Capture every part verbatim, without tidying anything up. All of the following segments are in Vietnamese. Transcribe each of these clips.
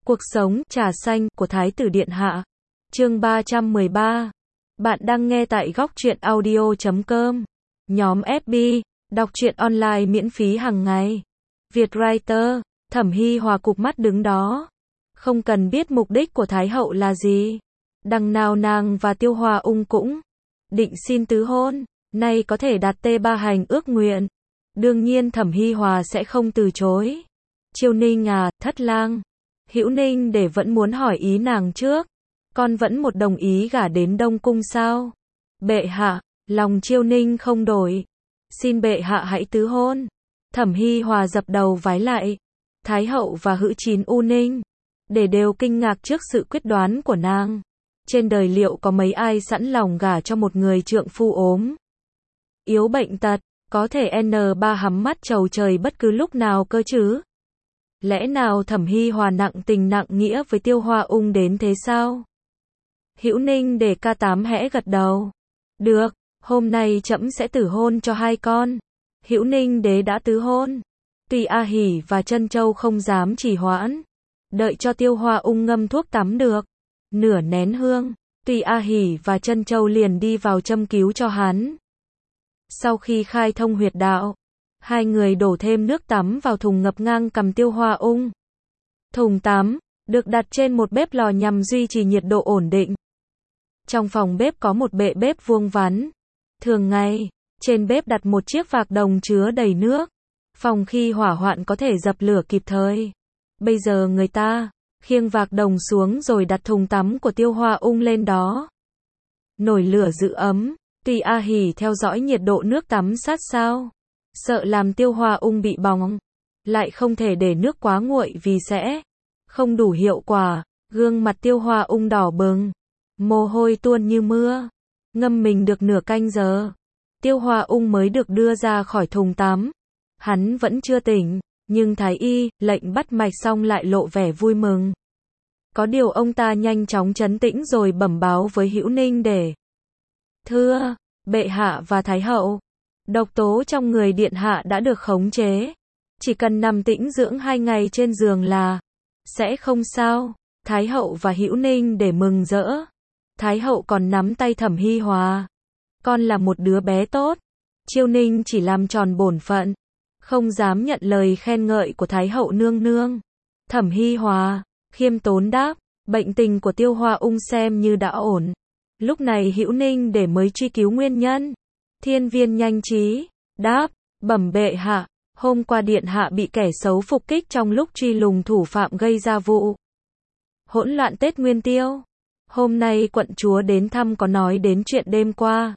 Cuộc sống, trà xanh, của Thái tử Điện Hạ. Chương ba trăm mười ba. Bạn đang nghe tại góc truyện audio chấm com. Nhóm ép bê, đọc truyện online miễn phí hàng ngày. Vietwriter, Thẩm Hi Hòa cụp mắt đứng đó. Không cần biết mục đích của Thái hậu là gì. Đằng nào nàng và Tiêu Hoa Ung cũng định xin tứ hôn, nay có thể đạt tê ba hành ước nguyện. Đương nhiên Thẩm Hi Hòa sẽ không từ chối. Chiêu Ninh à, thất lang. Hữu Ninh để vẫn muốn hỏi ý nàng trước. Con vẫn một đồng ý gả đến Đông Cung sao? Bệ hạ, lòng Chiêu Ninh không đổi. Xin bệ hạ hãy tứ hôn. Thẩm Hi Hòa dập đầu vái lại. Thái hậu và Hữu Chín U Ninh để đều kinh ngạc trước sự quyết đoán của nàng. Trên đời liệu có mấy ai sẵn lòng gả cho một người trượng phu ốm, yếu bệnh tật, có thể N ba hắm mắt chầu trời bất cứ lúc nào cơ chứ? Lẽ nào Thẩm Hi Hòa nặng tình nặng nghĩa với Tiêu Hoa Ung đến thế sao? Hữu Ninh để ca tám hẽ gật đầu. Được, hôm nay trẫm sẽ tử hôn cho hai con. Hữu Ninh đế đã tứ hôn. Tuy A Hỉ và Trân Châu không dám trì hoãn, đợi cho Tiêu Hoa Ung ngâm thuốc tắm được nửa nén hương, Tuy A Hỉ và Trân Châu liền đi vào châm cứu cho hắn. Sau khi khai thông huyệt đạo, hai người đổ thêm nước tắm vào thùng ngập ngang cằm Tiêu Hoa Ung. Thùng tắm được đặt trên một bếp lò nhằm duy trì nhiệt độ ổn định. Trong phòng bếp có một bệ bếp vuông vắn. Thường ngày, trên bếp đặt một chiếc vạc đồng chứa đầy nước, phòng khi hỏa hoạn có thể dập lửa kịp thời. Bây giờ người ta khiêng vạc đồng xuống rồi đặt thùng tắm của Tiêu Hoa Ung lên đó. Nồi lửa giữ ấm, Tuy A Hỉ theo dõi nhiệt độ nước tắm sát sao, sợ làm Tiêu Hoa Ung bị bỏng, lại không thể để nước quá nguội vì sẽ không đủ hiệu quả. Gương mặt Tiêu Hoa Ung đỏ bừng, mồ hôi tuôn như mưa. Ngâm mình được nửa canh giờ, Tiêu Hoa Ung mới được đưa ra khỏi thùng tắm. Hắn vẫn chưa tỉnh, nhưng Thái y lệnh bắt mạch xong lại lộ vẻ vui mừng. Có điều ông ta nhanh chóng trấn tĩnh rồi bẩm báo với Hữu Ninh để: Thưa bệ hạ và Thái hậu, độc tố trong người điện hạ đã được khống chế, chỉ cần nằm tĩnh dưỡng hai ngày trên giường là sẽ không sao. Thái hậu và Hữu Ninh để mừng rỡ. Thái hậu còn nắm tay Thẩm Hi Hòa. Con là một đứa bé tốt. Chiêu Ninh chỉ làm tròn bổn phận, không dám nhận lời khen ngợi của Thái hậu nương nương. Thẩm Hi Hòa khiêm tốn đáp, bệnh tình của Tiêu Hoa Ung xem như đã ổn. Lúc này Hữu Ninh để mới truy cứu nguyên nhân. Thiên Viên nhanh trí đáp, bẩm bệ hạ, hôm qua điện hạ bị kẻ xấu phục kích trong lúc truy lùng thủ phạm gây ra vụ hỗn loạn Tết Nguyên Tiêu. Hôm nay quận chúa đến thăm có nói đến chuyện đêm qua,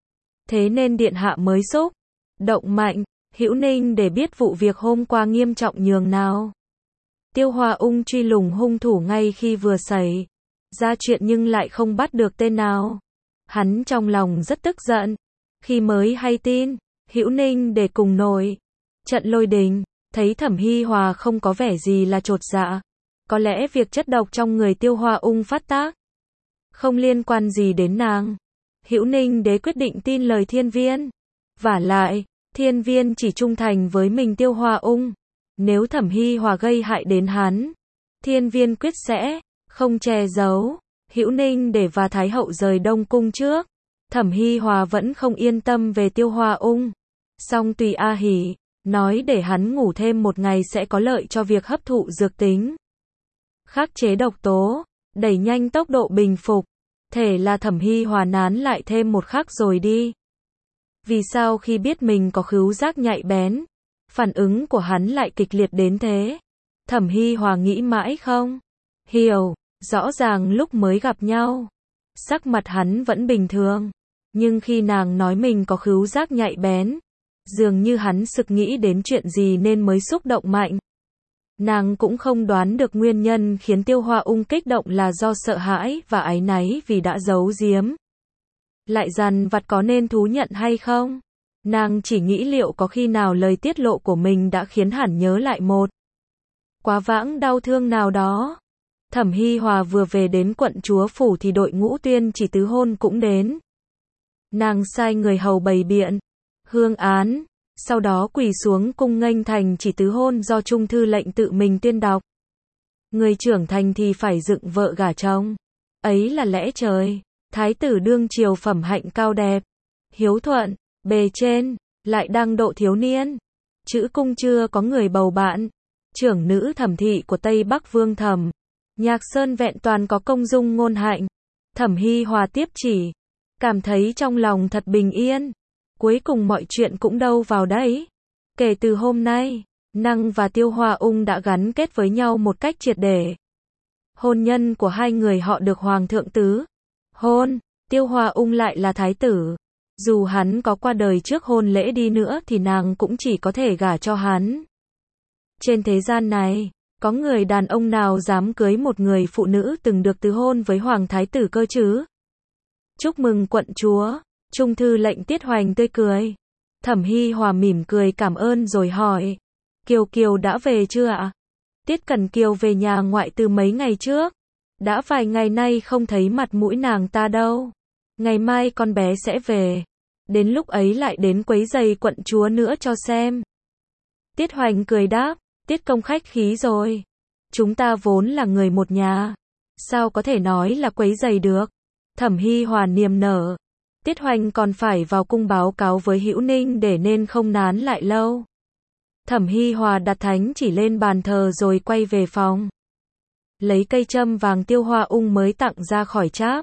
thế nên điện hạ mới xúc động mạnh. Hữu Ninh để biết vụ việc hôm qua nghiêm trọng nhường nào. Tiêu Hoa Ung truy lùng hung thủ ngay khi vừa xảy ra chuyện nhưng lại không bắt được tên nào. Hắn trong lòng rất tức giận. Khi mới hay tin, Hữu Ninh để cùng nổi trận lôi đình, thấy Thẩm Hi Hòa không có vẻ gì là chột dạ. Có lẽ việc chất độc trong người Tiêu Hoa Ung phát tác không liên quan gì đến nàng. Hữu Ninh đế quyết định tin lời Thiên Viên. Vả lại, Thiên Viên chỉ trung thành với mình Tiêu Hoa Ung. Nếu Thẩm Hi Hòa gây hại đến hắn, Thiên Viên quyết sẽ không che giấu. Hữu Ninh để và Thái hậu rời Đông Cung trước. Thẩm Hi Hòa vẫn không yên tâm về Tiêu Hoa Ung. Song Tùy A Hỉ nói để hắn ngủ thêm một ngày sẽ có lợi cho việc hấp thụ dược tính, khắc chế độc tố, đẩy nhanh tốc độ bình phục. Thể là Thẩm Hi Hòa nán lại thêm một khắc rồi đi. Vì sao khi biết mình có khứu giác nhạy bén, phản ứng của hắn lại kịch liệt đến thế? Thẩm Hi Hòa nghĩ mãi không hiểu. Rõ ràng lúc mới gặp nhau, sắc mặt hắn vẫn bình thường, nhưng khi nàng nói mình có khứu giác nhạy bén, dường như hắn sực nghĩ đến chuyện gì nên mới xúc động mạnh. Nàng cũng không đoán được nguyên nhân khiến Tiêu Hoa Ung kích động là do sợ hãi và áy náy vì đã giấu giếm. Lại dằn vặt có nên thú nhận hay không? Nàng chỉ nghĩ liệu có khi nào lời tiết lộ của mình đã khiến hắn nhớ lại một quá vãng đau thương nào đó. Thẩm Hi Hòa vừa về đến quận chúa phủ thì đội ngũ tuyên chỉ tứ hôn cũng đến. Nàng sai người hầu bày biện hương án, sau đó quỳ xuống cung nghênh thành chỉ tứ hôn do Trung thư lệnh tự mình tuyên đọc. Người trưởng thành thì phải dựng vợ gả chồng. Ấy là lẽ trời. Thái tử đương triều phẩm hạnh cao đẹp, hiếu thuận, bề trên, lại đang độ thiếu niên. Chữ cung chưa có người bầu bạn. Trưởng nữ Thẩm thị của Tây Bắc Vương Thẩm Nhạc Sơn vẹn toàn có công dung ngôn hạnh. Thẩm Hi Hòa tiếp chỉ, cảm thấy trong lòng thật bình yên. Cuối cùng mọi chuyện cũng đâu vào đấy. Kể từ hôm nay, Năng và Tiêu Hoa Ung đã gắn kết với nhau một cách triệt để. Hôn nhân của hai người họ được Hoàng thượng tứ hôn. Tiêu Hoa Ung lại là thái tử. Dù hắn có qua đời trước hôn lễ đi nữa thì nàng cũng chỉ có thể gả cho hắn. Trên thế gian này, có người đàn ông nào dám cưới một người phụ nữ từng được tứ hôn với Hoàng thái tử cơ chứ? Chúc mừng quận chúa. Trung thư lệnh Tiết Hoành tươi cười. Thẩm Hi Hòa mỉm cười cảm ơn rồi hỏi. Kiều Kiều đã về chưa ạ? Tiết Cẩn Kiều về nhà ngoại từ mấy ngày trước. Đã vài ngày nay không thấy mặt mũi nàng ta đâu. Ngày mai con bé sẽ về. Đến lúc ấy lại đến quấy giày quận chúa nữa cho xem. Tiết Hoành cười đáp. Tiết công khách khí rồi. Chúng ta vốn là người một nhà. Sao có thể nói là quấy giày được? Thẩm Hi Hòa niềm nở. Tiết Hoành còn phải vào cung báo cáo với Hữu Ninh để nên không nán lại lâu. Thẩm Hi Hòa đặt thánh chỉ lên bàn thờ rồi quay về phòng. Lấy cây châm vàng Tiêu Hoa Ung mới tặng ra khỏi cháp.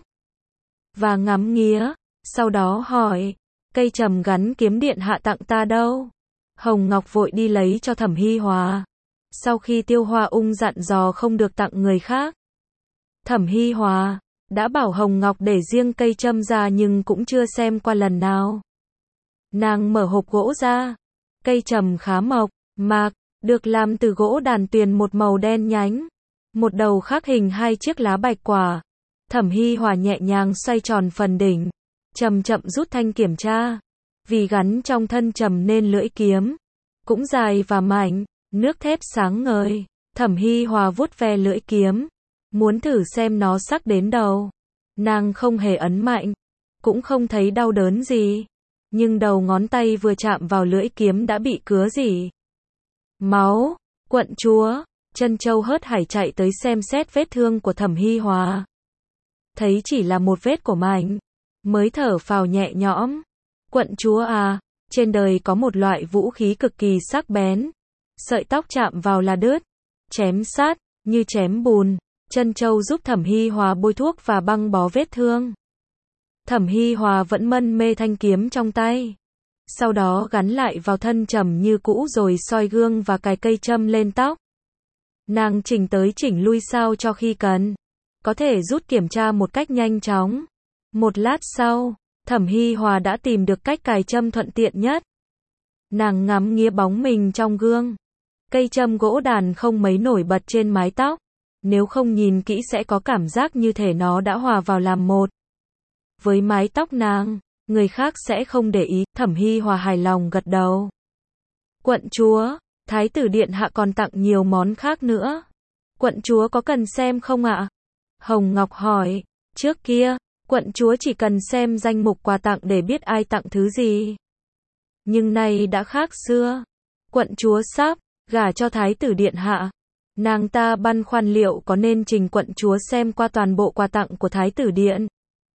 Và ngắm nghía. Sau đó hỏi. Cây trầm gắn kiếm điện hạ tặng ta đâu? Hồng Ngọc vội đi lấy cho Thẩm Hi Hòa. Sau khi Tiêu Hoa Ung dặn dò không được tặng người khác, Thẩm Hi Hòa đã bảo Hồng Ngọc để riêng cây châm ra nhưng cũng chưa xem qua lần nào. Nàng mở hộp gỗ ra. Cây trầm khá mộc mạc, được làm từ gỗ đàn tuyền một màu đen nhánh. Một đầu khắc hình hai chiếc lá bạch quả. Thẩm Hi Hòa nhẹ nhàng xoay tròn phần đỉnh, chậm chậm rút thanh kiểm tra. Vì gắn trong thân trầm nên lưỡi kiếm cũng dài và mảnh, nước thép sáng ngời. Thẩm Hi Hòa vuốt ve lưỡi kiếm, muốn thử xem nó sắc đến đâu. Nàng không hề ấn mạnh, cũng không thấy đau đớn gì, nhưng đầu ngón tay vừa chạm vào lưỡi kiếm đã bị cứa rỉ máu. Quận chúa, Trân Châu hớt hải chạy tới xem xét vết thương của Thẩm Hi Hòa. Thấy chỉ là một vết của mảnh, mới thở phào nhẹ nhõm. Quận chúa à, trên đời có một loại vũ khí cực kỳ sắc bén. Sợi tóc chạm vào là đứt, chém sát, như chém bùn. Trân Châu giúp Thẩm Hi Hòa bôi thuốc và băng bó vết thương. Thẩm Hi Hòa vẫn mân mê thanh kiếm trong tay. Sau đó gắn lại vào thân trầm như cũ rồi soi gương và cài cây châm lên tóc. Nàng chỉnh tới chỉnh lui sao cho khi cần, có thể rút kiểm tra một cách nhanh chóng. Một lát sau, Thẩm Hi Hòa đã tìm được cách cài châm thuận tiện nhất. Nàng ngắm nghía bóng mình trong gương. Cây châm gỗ đàn không mấy nổi bật trên mái tóc. Nếu không nhìn kỹ sẽ có cảm giác như thể nó đã hòa vào làm một với mái tóc nàng. Người khác sẽ không để ý. Thẩm Hi Hòa hài lòng gật đầu. Quận chúa, Thái tử điện hạ còn tặng nhiều món khác nữa. Quận chúa có cần xem không ạ? Hồng Ngọc hỏi. Trước kia, quận chúa chỉ cần xem danh mục quà tặng để biết ai tặng thứ gì. Nhưng nay đã khác xưa. Quận chúa sắp gả cho Thái tử điện hạ. Nàng ta băn khoăn liệu có nên trình quận chúa xem qua toàn bộ quà tặng của Thái tử điện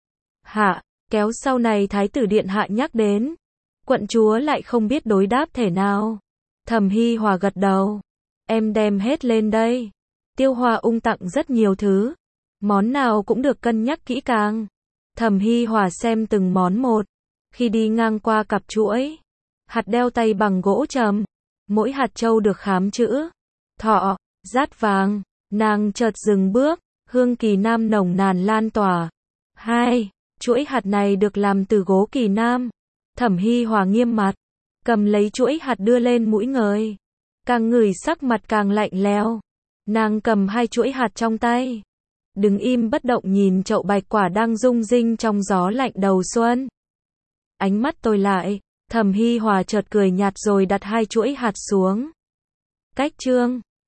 hạ, kéo sau này Thái tử điện hạ nhắc đến. Quận chúa lại không biết đối đáp thể nào. Thẩm Hi Hòa gật đầu. Em đem hết lên đây. Tiêu Hoa Ung tặng rất nhiều thứ. Món nào cũng được cân nhắc kỹ càng. Thẩm Hi Hòa xem từng món một. Khi đi ngang qua cặp chuỗi hạt đeo tay bằng gỗ trầm, mỗi hạt châu được khám chữ thọ, dát vàng. Nàng chợt dừng bước, hương kỳ nam nồng nàn lan tỏa. Hai, chuỗi hạt này được làm từ gỗ kỳ nam. Thẩm Hi Hòa nghiêm mặt, cầm lấy chuỗi hạt đưa lên mũi ngời. Càng ngửi sắc mặt càng lạnh lẽo. Nàng cầm hai chuỗi hạt trong tay, đứng im bất động nhìn chậu bạch quả đang rung rinh trong gió lạnh đầu xuân. Ánh mắt tôi lại, Thẩm Hi Hòa chợt cười nhạt rồi đặt hai chuỗi hạt xuống. Cách chương